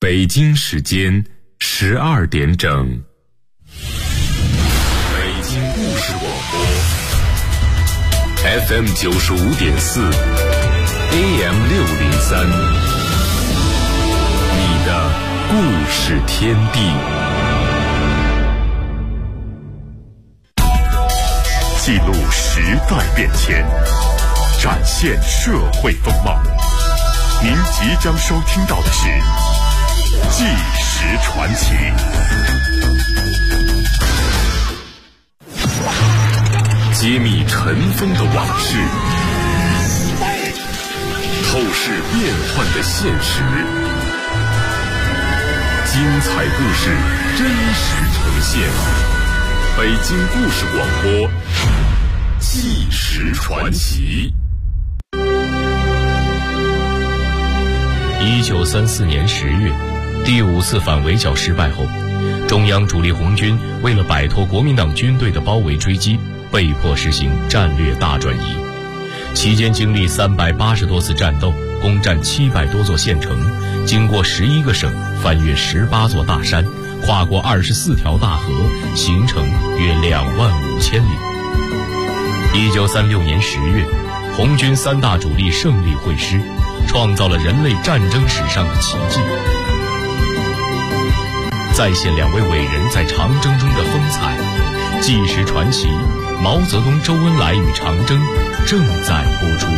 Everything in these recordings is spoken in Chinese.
北京时间12点整。北京故事广播 FM 95.4 AM 603，你的故事天地。 记录时代变迁，展现社会风貌。您即将收听到的是《纪实传奇》。 揭秘尘封的往事，透视变幻的现实，精彩故事真实呈现。北京故事广播，纪实传奇。 1934年10月，第5次反围剿失败后，中央主力红军为了摆脱国民党军队的包围追击，被迫实行战略大转移。期间经历380多次战斗，攻占700多座县城，经过11个省，翻越18座大山，跨过24条大河，行程约25000里。1936年10月，红军3大主力胜利会师，创造了人类战争史上的奇迹。再现2位伟人在长征中的风采，纪实传奇毛泽东、周恩来与长征正在播出。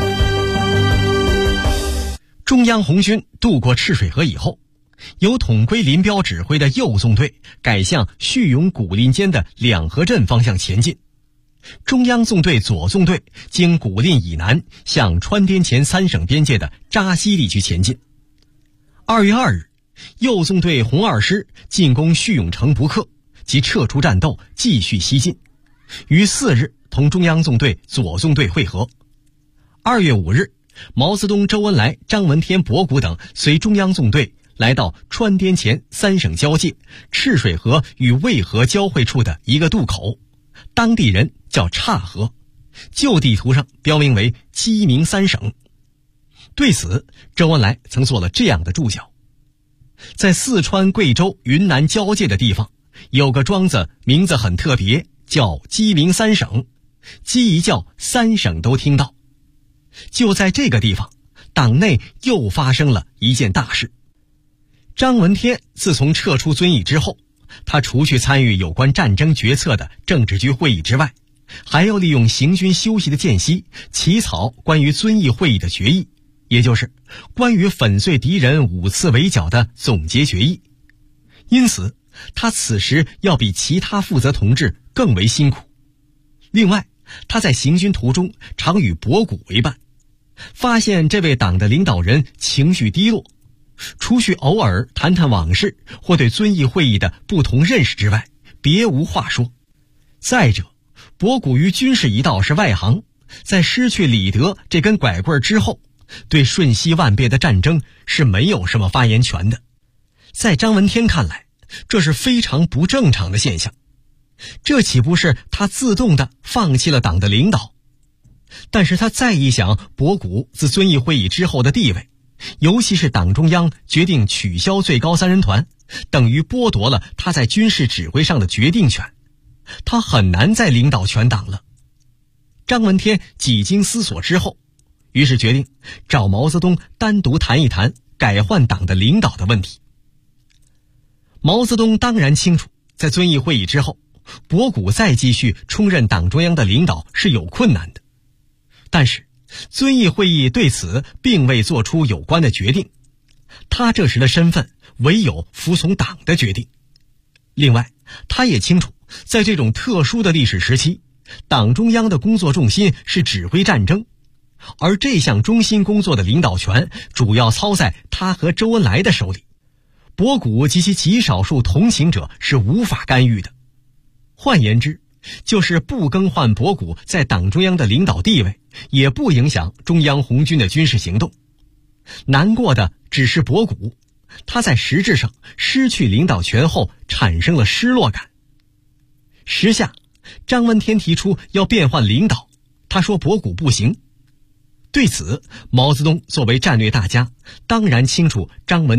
中央红军渡过赤水河以后，由统归林彪指挥的右纵队改向叙永古蔺间的两河镇方向前进。中央纵队左纵队经古蔺以南向川滇黔3省边界的扎西地区前进。2月2日，右纵队红二师进攻叙永城不克，即撤出战斗，继续西进。于4日同中央纵队左纵队会合。2月5日，毛泽东、周恩来、张闻天、博古等随中央纵队来到川滇黔3省交界赤水河与渭河交汇处的一个渡口，当地人叫岔河，旧地图上标明为鸡鸣3省。对此，周恩来曾做了这样的注脚：在四川、贵州、云南交界的地方，有个庄子，名字很特别，叫鸡鸣3省，鸡一叫3省都听到。就在这个地方，党内又发生了一件大事。张闻天自从撤出遵义之后，他除去参与有关战争决策的政治局会议之外，还要利用行军休息的间隙起草关于遵义会议的决议，也就是关于粉碎敌人5次围剿的总结决议。因此他此时要比其他负责同志更为辛苦。另外，他在行军途中常与博古为伴，发现这位党的领导人情绪低落，除去偶尔谈谈往事或对遵义会议的不同认识之外，别无话说。再者，博古于军事一道是外行，在失去李德这根拐棍之后，对瞬息万变的战争是没有什么发言权的。在张闻天看来，这是非常不正常的现象，这岂不是他自动地放弃了党的领导？但是他再一想博古自遵义会议之后的地位，尤其是党中央决定取消最高3人团，等于剥夺了他在军事指挥上的决定权，他很难再领导全党了。张闻天几经思索之后，于是决定找毛泽东单独谈一谈改换党的领导的问题。毛泽东当然清楚，在遵义会议之后，博古再继续充任党中央的领导是有困难的。但是遵义会议对此并未做出有关的决定，他这时的身份唯有服从党的决定。另外，他也清楚，在这种特殊的历史时期，党中央的工作重心是指挥战争，而这项中心工作的领导权主要操在他和周恩来的手里，博古及其极少数同情者是无法干预的。换言之，就是不更换博古在党中央的领导地位，也不影响中央红军的军事行动。难过的只是博古，他在实质上失去领导权后产生了失落感。时下，张闻天提出要变换领导，他说博古不行。对此，毛泽东作为战略大家，当然清楚张闻天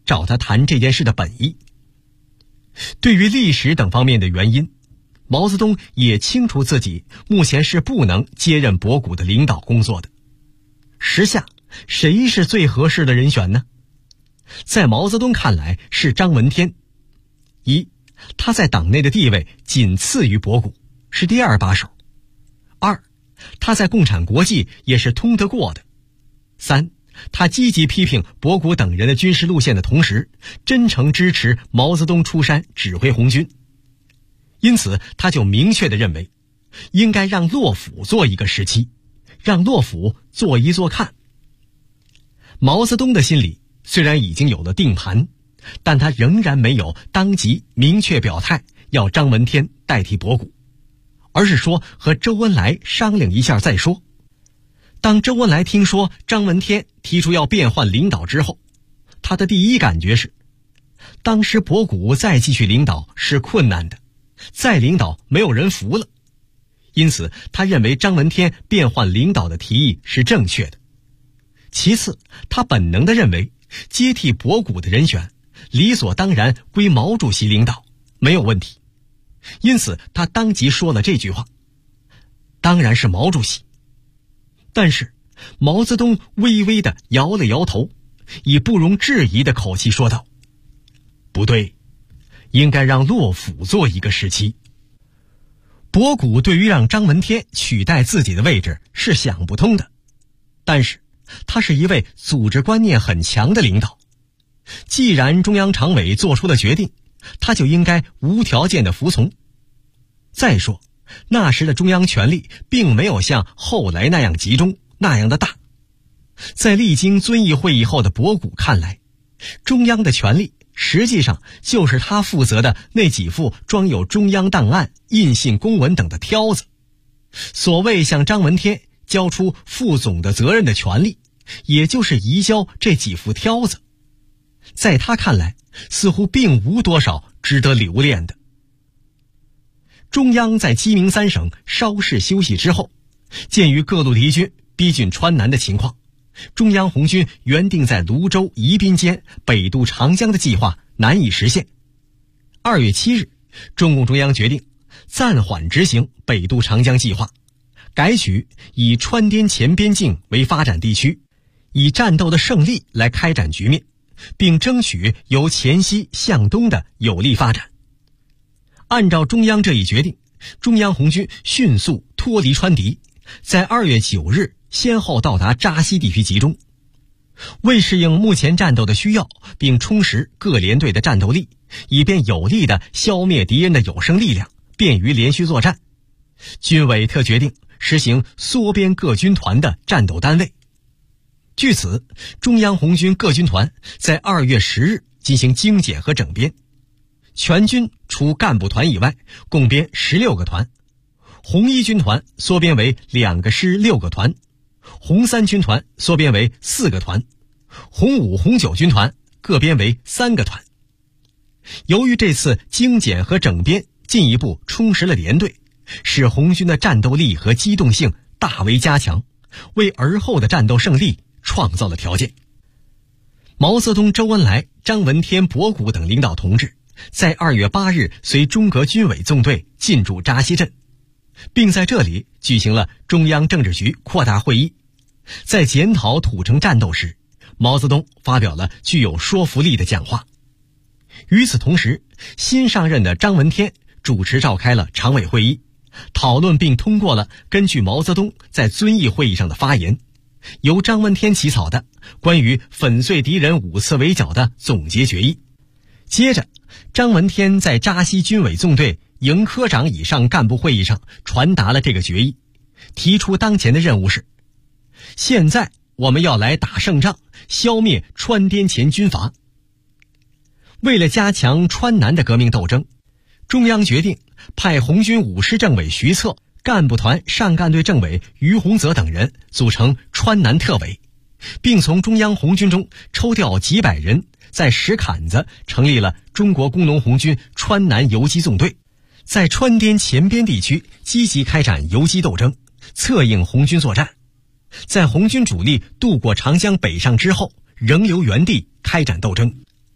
找他谈这件事的本意。对于历史等方面的原因，毛泽东也清楚自己目前是不能接任博古的领导工作的。时下谁是最合适的人选呢？在毛泽东看来是张闻天。一，他在党内的地位仅次于博古，是第二把手。二，他在共产国际也是通得过的。三，他积极批评博古等人的军事路线的同时，真诚支持毛泽东出山指挥红军。因此他就明确地认为，应该让洛甫做一个时期，让洛甫做一做看。毛泽东的心里虽然已经有了定盘，但他仍然没有当即明确表态要张闻天代替博古，而是说和周恩来商量一下再说。当周恩来听说张闻天提出要变换领导之后，他的第一感觉是，当时博古再继续领导是困难的，再领导没有人服了，因此他认为张闻天变换领导的提议是正确的。其次，他本能地认为接替博古的人选理所当然归毛主席领导，没有问题，因此他当即说了这句话：当然是毛主席。但是毛泽东微微地摇了摇头，以不容置疑的口气说道：不对，应该让洛甫做一个时期。博古对于让张闻天取代自己的位置是想不通的，但是他是一位组织观念很强的领导，既然中央常委做出了决定，他就应该无条件的服从。再说那时的中央权力并没有像后来那样集中，那样的大。在历经遵义会议后的博古看来，中央的权力实际上就是他负责的那几副装有中央档案、印信公文等的挑子。所谓向张闻天交出副总的责任的权利，也就是移交这几副挑子。在他看来，似乎并无多少值得留恋的。中央在鸡鸣三省稍事休息之后，鉴于各路敌军逼近川南的情况，中央红军原定在泸州、宜宾间北渡长江的计划难以实现。2月7日，中共中央决定暂缓执行北渡长江计划，改取以川滇黔边境为发展地区，以战斗的胜利来开展局面，并争取由黔西向东的有利发展。按照中央这一决定，中央红军迅速脱离川敌，在2月9日先后到达扎西地区集中。为适应目前战斗的需要，并充实各连队的战斗力，以便有力地消灭敌人的有生力量，便于连续作战，军委特决定实行缩编各军团的战斗单位。据此，中央红军各军团在2月10日进行精简和整编，全军除干部团以外共编16个团，红一军团缩编为2个师6个团，红三军团缩编为4个团，红五红九军团各编为3个团。由于这次精简和整编进一步充实了连队，使红军的战斗力和机动性大为加强，为而后的战斗胜利创造了条件。毛泽东、周恩来、张闻天、博古等领导同志在2月8日随中革军委纵队进驻扎西镇，并在这里举行了中央政治局扩大会议。在检讨土城战斗时，毛泽东发表了具有说服力的讲话。与此同时，新上任的张闻天主持召开了常委会议，讨论并通过了根据毛泽东在遵义会议上的发言，由张闻天起草的关于粉碎敌人5次围剿的总结决议。接着，张闻天在扎西军委纵队营科长以上干部会议上传达了这个决议，提出当前的任务是：现在我们要来打胜仗，消灭川滇黔军阀。为了加强川南的革命斗争，中央决定派红军5师政委徐策、干部团上干队政委于洪泽等人组成川南特委，并从中央红军中抽调几百人，在石坎子成立了中国工农红军川南游击纵队，在川滇黔边地区积极开展游击斗争，策应红军作战。在红军主力渡过长江北上之后，仍留原地开展斗争。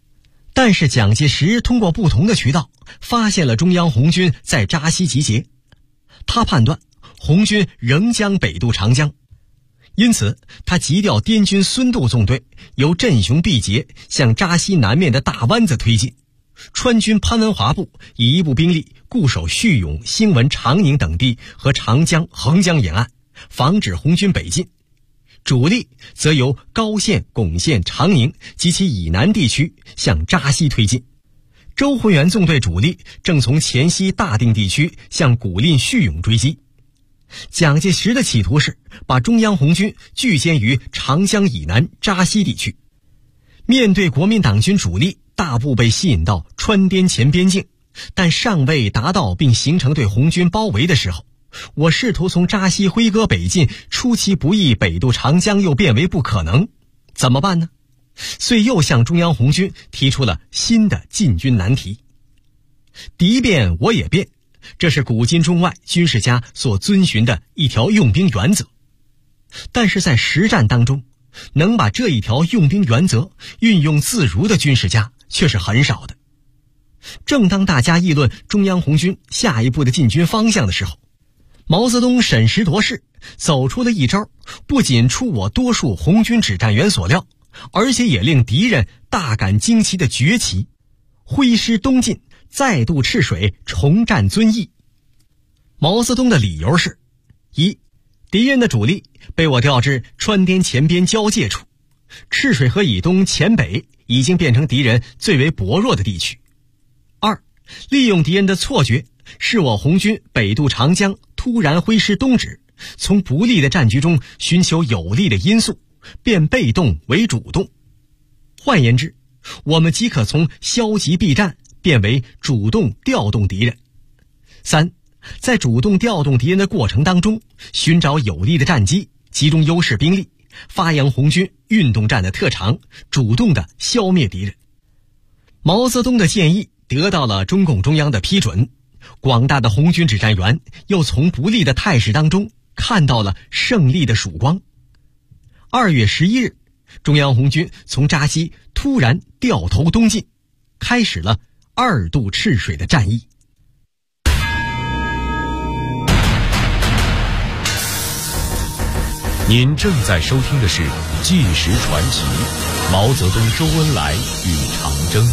但是蒋介石通过不同的渠道发现了中央红军在扎西集结，他判断红军仍将北渡长江，因此他急调滇军孙渡纵队由镇雄毕节向扎西南面的大湾子推进，川军潘文华部以一部兵力固守叙永、兴文、长宁等地和长江、横江沿岸，防止红军北进。主力则由高县、珙县、长宁及其以南地区向扎西推进。周浑元纵队主力正从黔西大定地区向古蔺、叙永追击。蒋介石的企图是把中央红军聚歼于长江以南扎西地区。面对国民党军主力大部被吸引到川滇黔边境，但尚未达到并形成对红军包围的时候，我试图从扎西挥戈北进，出其不意北渡长江又变为不可能，怎么办呢？遂又向中央红军提出了新的进军难题。敌变我也变，这是古今中外军事家所遵循的一条用兵原则。但是在实战当中，能把这一条用兵原则运用自如的军事家却是很少的。正当大家议论中央红军下一步的进军方向的时候，毛泽东审时度势，走出了一招，不仅出我多数红军指战员所料，而且也令敌人大感惊奇的绝棋：挥师东进，再渡赤水，重占遵义。毛泽东的理由是：一，敌人的主力被我调至川滇黔边交界处，赤水河以东黔北已经变成敌人最为薄弱的地区；二，利用敌人的错觉，使我红军北渡长江突然挥师东指，从不利的战局中寻求有利的因素，变被动为主动。换言之，我们即可从消极避战变为主动调动敌人。三，在主动调动敌人的过程当中，寻找有利的战机，集中优势兵力，发扬红军运动战的特长，主动地消灭敌人。毛泽东的建议得到了中共中央的批准，广大的红军指战员又从不利的态势当中看到了胜利的曙光。2月11日，中央红军从扎西突然掉头东进，开始了2渡赤水的战役。 您正在收听的是《纪实传奇》，毛泽东、周恩来与长征。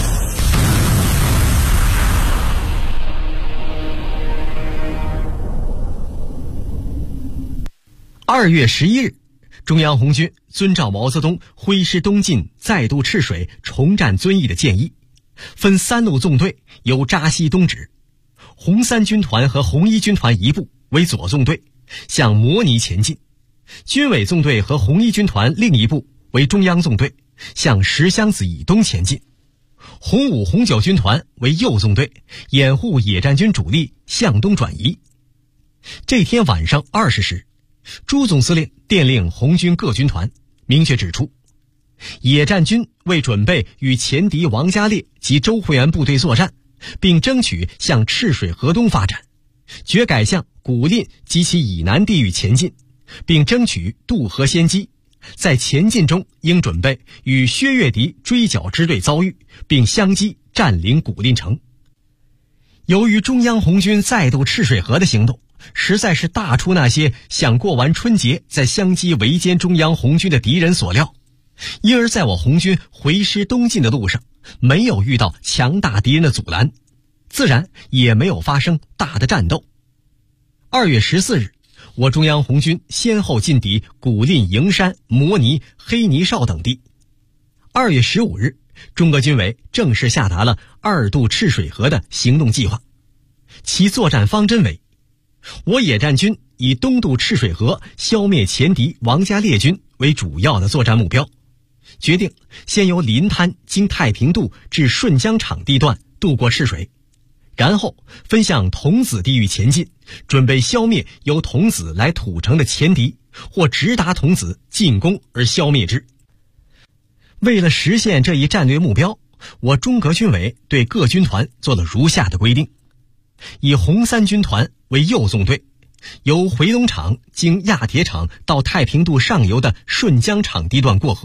2月11日，中央红军遵照毛泽东挥师东进，再渡赤水，重占遵义的建议，分3路纵队由扎西东指，红3军团和红1军团一部为左纵队，向摩尼前进；军委纵队和红1军团另一部为中央纵队，向石箱子以东前进；红5、红9军团为右纵队，掩护野战军主力向东转移。这天晚上20时，朱总司令电令红军各军团，明确指出，野战军为准备与前敌王家烈及周浑元部队作战，并争取向赤水河东发展，决改向古蔺及其以南地域前进，并争取渡河先机，在前进中应准备与薛岳敌追剿支队遭遇，并相击占领古蔺城。由于中央红军再渡赤水河的行动实在是大出那些想过完春节再相机围歼中央红军的敌人所料，因而在我红军回师东进的路上没有遇到强大敌人的阻拦，自然也没有发生大的战斗。2月14日，我中央红军先后进抵古蔺、营山、摩尼、黑泥哨等地。2月15日，中革军委正式下达了2渡赤水河的行动计划，其作战方针为：我野战军以东渡赤水河消灭前敌王家烈军为主要的作战目标，决定先由临滩经太平渡至顺江场地段渡过赤水，然后分向桐梓地域前进，准备消灭由桐梓来土城的前敌，或直达桐梓进攻而消灭之。为了实现这一战略目标，我中革军委对各军团做了如下的规定：以红3军团为右纵队，由回龙场经亚铁厂到太平渡上游的顺江场地段过河，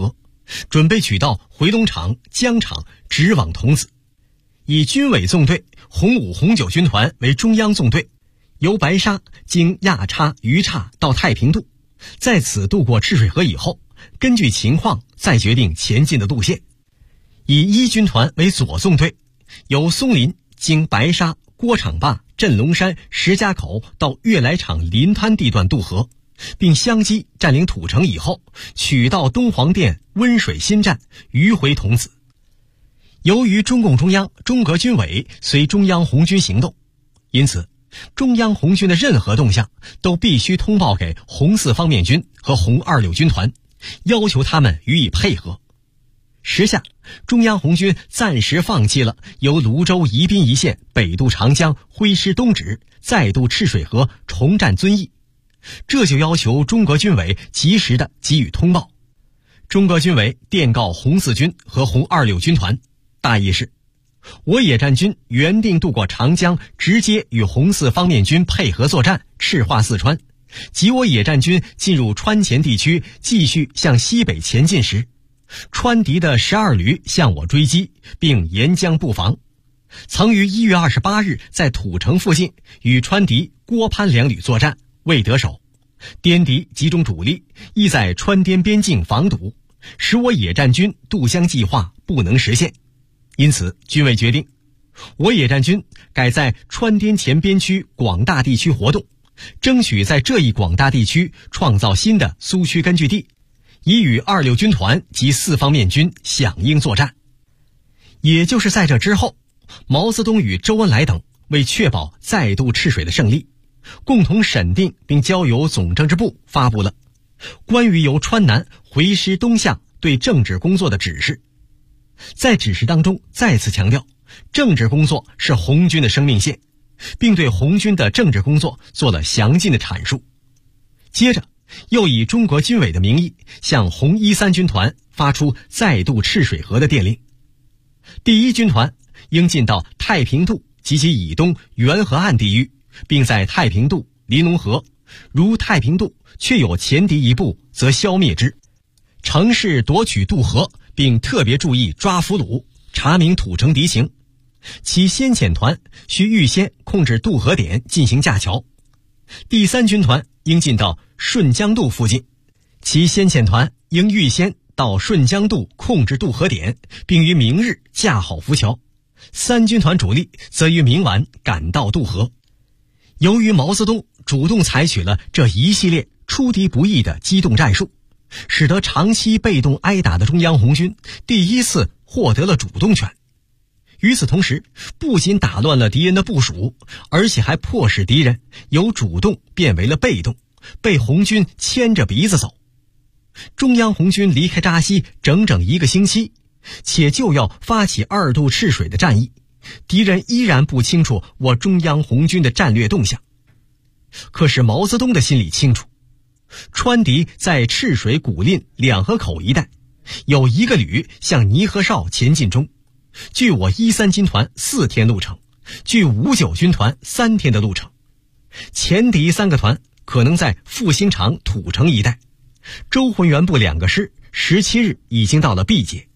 准备取道回龙场、江场，直往桐梓。以军委纵队红5、红9军团为中央纵队，由白沙经亚叉、鱼叉到太平渡，在此渡过赤水河以后，根据情况再决定前进的路线。以1军团为左纵队，由松林经白沙、郭场坝、镇龙山、石家口到悦来场临滩地段渡河，并相继占领土城以后，取道东黄店、温水新站，迂回桐梓。由于中共中央、中革军委随中央红军行动，因此中央红军的任何动向都必须通报给红4方面军和红26军团，要求他们予以配合。时下，中央红军暂时放弃了由泸州宜宾一线北渡长江、挥师东指，再渡赤水河，重占遵义，这就要求中革军委及时的给予通报。中革军委电告红4军和红26军团，大意是：我野战军原定渡过长江，直接与红4方面军配合作战，赤化四川，及我野战军进入川黔地区，继续向西北前进时，川敌的12旅向我追击，并沿江布防，曾于1月28日在土城附近与川敌郭潘2旅作战，未得手，滇敌集中主力，亦在川滇边境防堵，使我野战军渡江计划不能实现。因此军委决定，我野战军改在川滇黔边区广大地区活动，争取在这一广大地区创造新的苏区根据地，以与26军团及4方面军响应作战。也就是在这之后，毛泽东与周恩来等为确保再渡赤水的胜利，共同审定并交由总政治部发布了关于由川南回师东向对政治工作的指示。在指示当中再次强调，政治工作是红军的生命线，并对红军的政治工作做了详尽的阐述。接着又以中国军委的名义向红13军团发出再渡赤水河的电令。第1军团应进到太平渡及其以东元河岸地域，并在太平渡、临龙河，如太平渡确有前敌一部，则消灭之，乘势夺取渡河，并特别注意抓俘虏，查明土城敌情。其先遣团需预先控制渡河点进行架桥。第3军团应进到顺江渡附近，其先遣团应预先到顺江渡控制渡河点，并于明日架好浮桥。3军团主力则于明晚赶到渡河。由于毛泽东主动采取了这一系列出敌不意的机动战术，使得长期被动挨打的中央红军第一次获得了主动权。与此同时，不仅打乱了敌人的部署，而且还迫使敌人由主动变为了被动，被红军牵着鼻子走。中央红军离开扎西整整1个星期，且就要发起2渡赤水的战役，敌人依然不清楚我中央红军的战略动向。可是毛泽东的心里清楚，川敌在赤水、古蔺、两河口一带有1个旅向泥河哨前进中，距我13军团4天路程，距59军团3天的路程。前敌3个团可能在复兴场、土城一带。周浑元部2个师17日已经到了毕节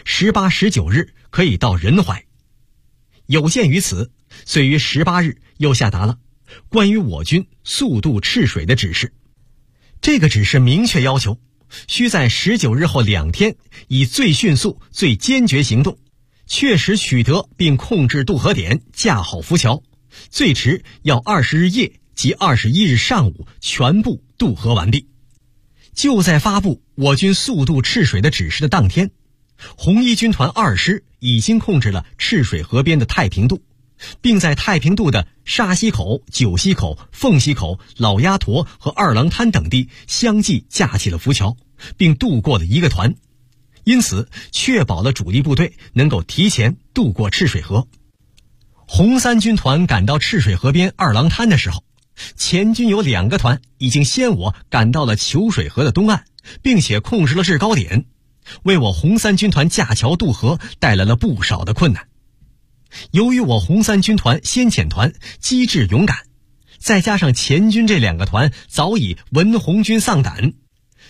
，18、19日可以到仁怀。有鉴于此，遂于18日又下达了关于我军速渡赤水的指示。这个指示明确要求，需在19日后2天以最迅速、最坚决行动，确实取得并控制渡河点，架好浮桥，最迟要20日夜及21日上午全部渡河完毕。就在发布我军速渡赤水的指示的当天，红1军团2师已经控制了赤水河边的太平渡，并在太平渡的沙溪口、九溪口、凤溪口、老鸭坨和二郎滩等地相继架起了浮桥，并渡过了1个团，因此确保了主力部队能够提前渡过赤水河。红3军团赶到赤水河边二郎滩的时候，前军有2个团已经先我赶到了虬水河的东岸，并且控制了制高点，为我红3军团架桥渡河带来了不少的困难。由于我红3军团先遣团机智勇敢，再加上前军这2个团早已闻红军丧胆，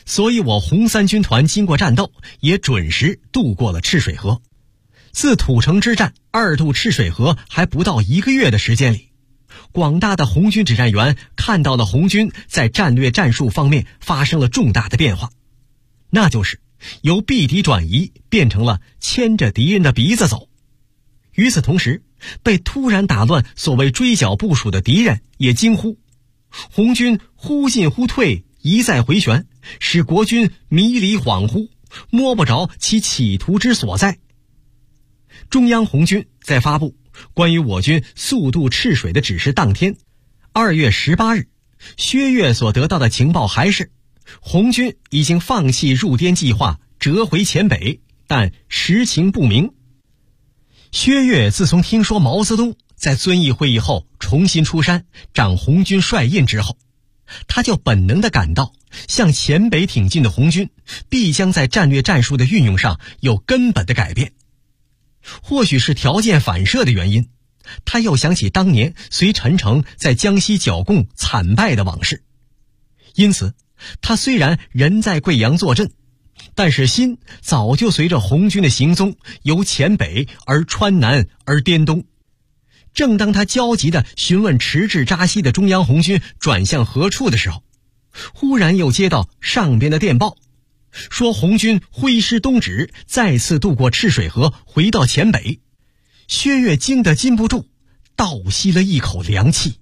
所以我红三军团经过战斗，也准时渡过了赤水河。自土城之战2渡赤水河还不到1个月的时间里，广大的红军指战员看到了红军在战略战术方面发生了重大的变化，那就是由避敌转移变成了牵着敌人的鼻子走。与此同时，被突然打乱所谓追剿部署的敌人也惊呼，红军忽进忽退，一再回旋，使国军迷离恍惚，摸不着其企图之所在。中央红军在发布关于我军速渡赤水的指示当天，2月18日，薛岳所得到的情报还是红军已经放弃入滇计划，折回黔北，但实情不明。薛岳自从听说毛泽东在遵义会议后重新出山掌红军帅印之后，他就本能地感到向黔北挺进的红军必将在战略战术的运用上有根本的改变。或许是条件反射的原因，他又想起当年随陈诚在江西剿共惨败的往事。因此他虽然人在贵阳坐镇，但是心早就随着红军的行踪由黔北而川南而滇东。正当他焦急地询问迟滞扎西的中央红军转向何处的时候，忽然又接到上边的电报，说红军挥师东指，再次渡过赤水河回到黔北。薛岳惊得禁不住倒吸了一口凉气。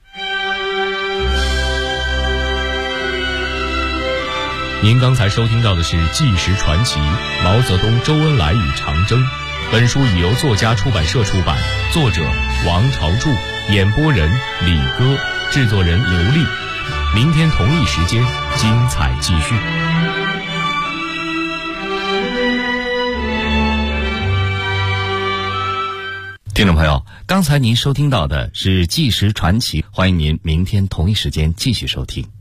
您刚才收听到的是《纪实传奇：毛泽东、周恩来与长征》。本书已由作家出版社出版，作者王朝柱，演播人李歌，制作人刘丽。明天同一时间，精彩继续。 听众朋友，刚才您收听到的是《纪实传奇》，欢迎您明天同一时间继续收听。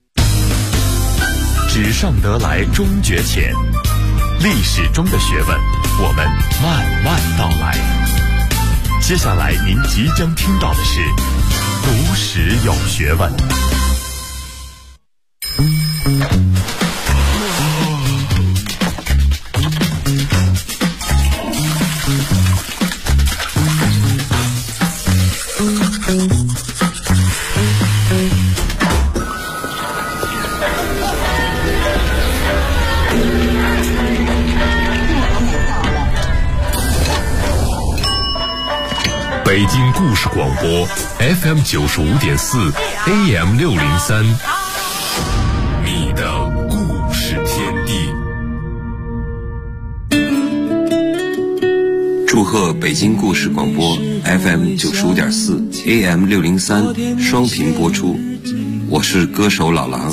纸上得来终觉浅，历史中的学问，我们慢慢道来。接下来您即将听到的是读史有学问。 北京故事广播 FM 95.4 AM 603，你的故事天地。 祝贺北京故事广播 FM 95.4 AM 603双频播出，我是歌手老狼。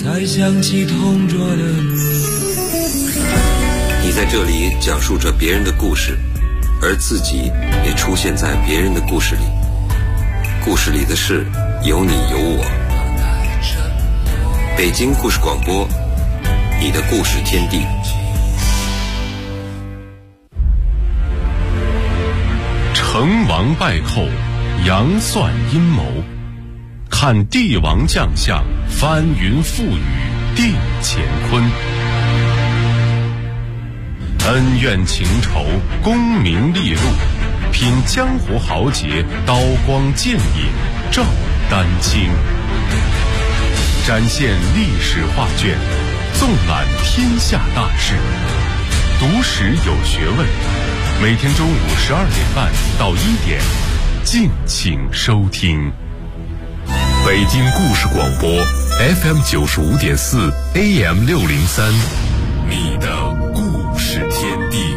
你在这里讲述着别人的故事，而自己也出现在别人的故事里，故事里的事有你有我。北京故事广播，你的故事天地。 成王败寇，杨算阴谋，看帝王将相，翻云覆雨，定乾坤。恩怨情仇，功名利禄，品江湖豪杰，刀光剑影，照丹青。展现历史画卷，纵览天下大事，读史有学问。每天中午12点半到1点，敬请收听。北京故事广播 FM 95.4 AM 603，你的故事天地。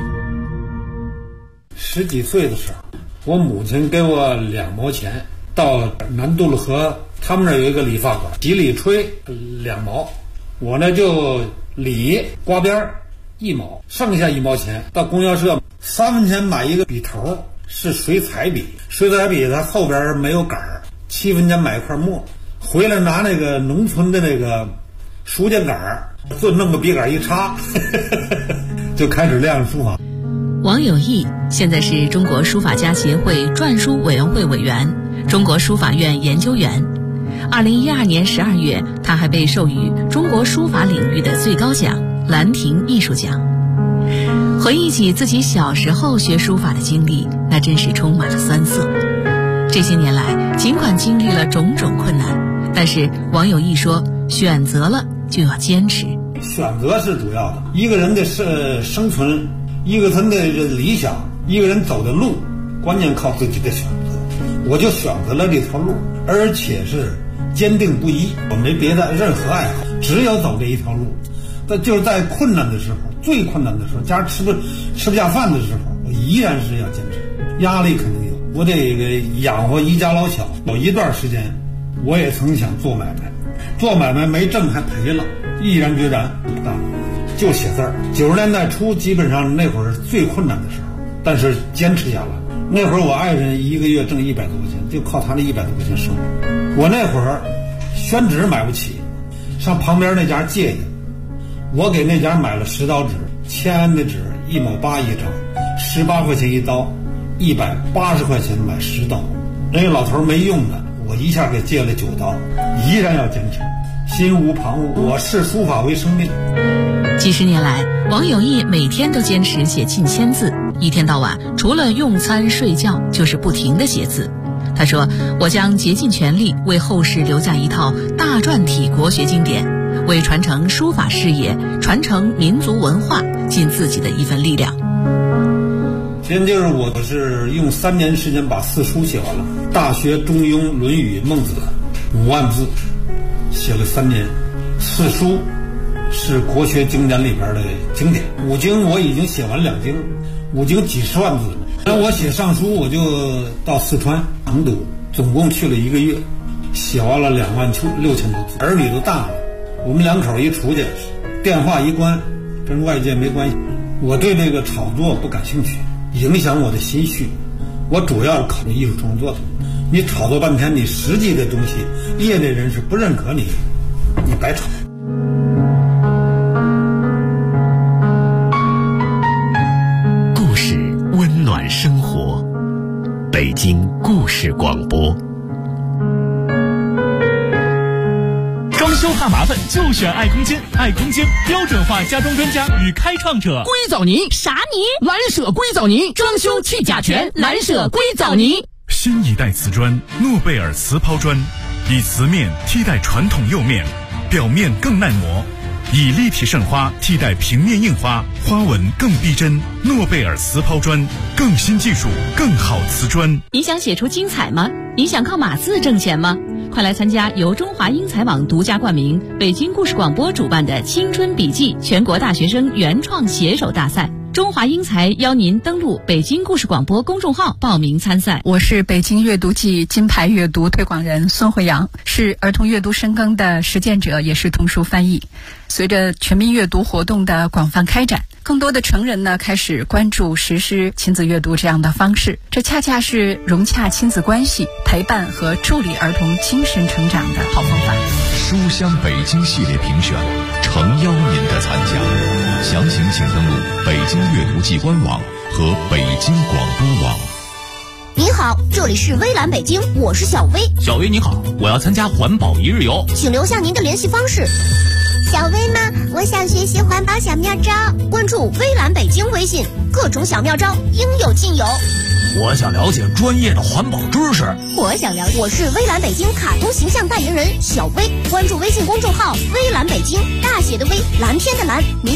10几岁的时候，我母亲给我2毛钱，到南渡了河，他们那儿有一个理发馆，洗理吹2毛，我呢就理刮边1毛，剩下1毛钱到供销社3分钱买一个笔头，是水彩笔，水彩笔它后边没有杆儿，7分钱买一块墨，回来拿那个农村的那个书架杆儿，就弄个笔杆一插就开始练书法。 王有义现在是中国书法家协会篆书委员会委员、中国书法院研究员。 2012年12月，他还被授予中国书法领域的最高奖兰亭艺术奖。回忆起自己小时候学书法的经历，那真是充满了酸涩。这些年来，尽管经历了种种困难，但是王有义说，选择了就要坚持。 选择是主要的，一个人的生存，一个人的理想，一个人走的路，关键靠自己的选择。我就选择了这条路，而且是坚定不移，我没别的任何爱好，只有走这一条路。但就是在困难的时候，最困难的时候，家吃不下饭的时候，我依然是要坚持。压力肯定有，我得养活一家老小。有一段时间，我也曾想做买卖，做买卖没挣还赔了，毅然决然就写字儿。90年代初，基本上那会儿是最困难的时候，但是坚持下来。那会儿我爱人一个月挣100多块钱，就靠他那100多块钱生活。我那会儿宣纸买不起，上旁边那家借去。我给那家买了10刀纸，签的纸1毛8一张，18块钱一刀，180块钱买10刀。那个老头没用的，我一下给借了9刀，依然要坚持，心无旁骛。我视书法为生命。 几十年来，王有义每天都坚持写近1000字，一天到晚除了用餐睡觉，就是不停地写字。他说：“我将竭尽全力为后世留下一套大篆体国学经典，为传承书法事业、传承民族文化尽自己的一份力量。” 现就是我是用3年时间把4书写完了，《大学》《中庸》《论语》《孟子》5万字，写了3年。4书是国学经典里边的经典，5经我已经写完2经，5经几十万字。那我写上书，我就到四川成都，总共去了1个月，写完了26000多字。儿女都大了，我们2口一出去，电话一关，跟外界没关系。我对这个炒作不感兴趣，影响我的心绪。我主要考虑艺术创作的。你炒作半天，你实际的东西，业内人士不认可你，你白炒。 故事温暖生活，北京故事广播。 装修怕麻烦就选爱空间，爱空间标准化家装专家与开创者。 硅藻泥啥泥？蓝舍硅藻泥，装修去甲醛，蓝舍硅藻泥。 新一代瓷砖诺贝尔瓷抛砖，以瓷面替代传统釉面，表面更耐磨，以立体渗花替代平面印花，花纹更逼真。诺贝尔瓷抛砖，更新技术，更好瓷砖。 你想写出精彩吗？你想靠码字挣钱吗？快来参加由中华英才网独家冠名、北京故事广播主办的青春笔记全国大学生原创写手大赛。中华英才邀您登录北京故事广播公众号报名参赛。 我是北京阅读季金牌阅读推广人孙慧阳，是儿童阅读深耕的实践者，也是童书翻译。随着全民阅读活动的广泛开展，更多的成人呢开始关注实施亲子阅读这样的方式，这恰恰是融洽亲子关系、陪伴和助力儿童精神成长的好方法。 书香北京系列评选，诚邀您的参加。详情请登录北京阅读季官网和北京广播网。 您好，这里是微蓝北京，我是小薇。 小薇你好，我要参加环保1日游， 请留下您的联系方式。小薇吗？我想学习环保小妙招，关注微蓝北京微信，各种小妙招应有尽有。 我想了解专业的环保知识。 我是微蓝北京卡通形象代言人小薇，关注微信公众号微蓝北京，大写的微，蓝天的蓝。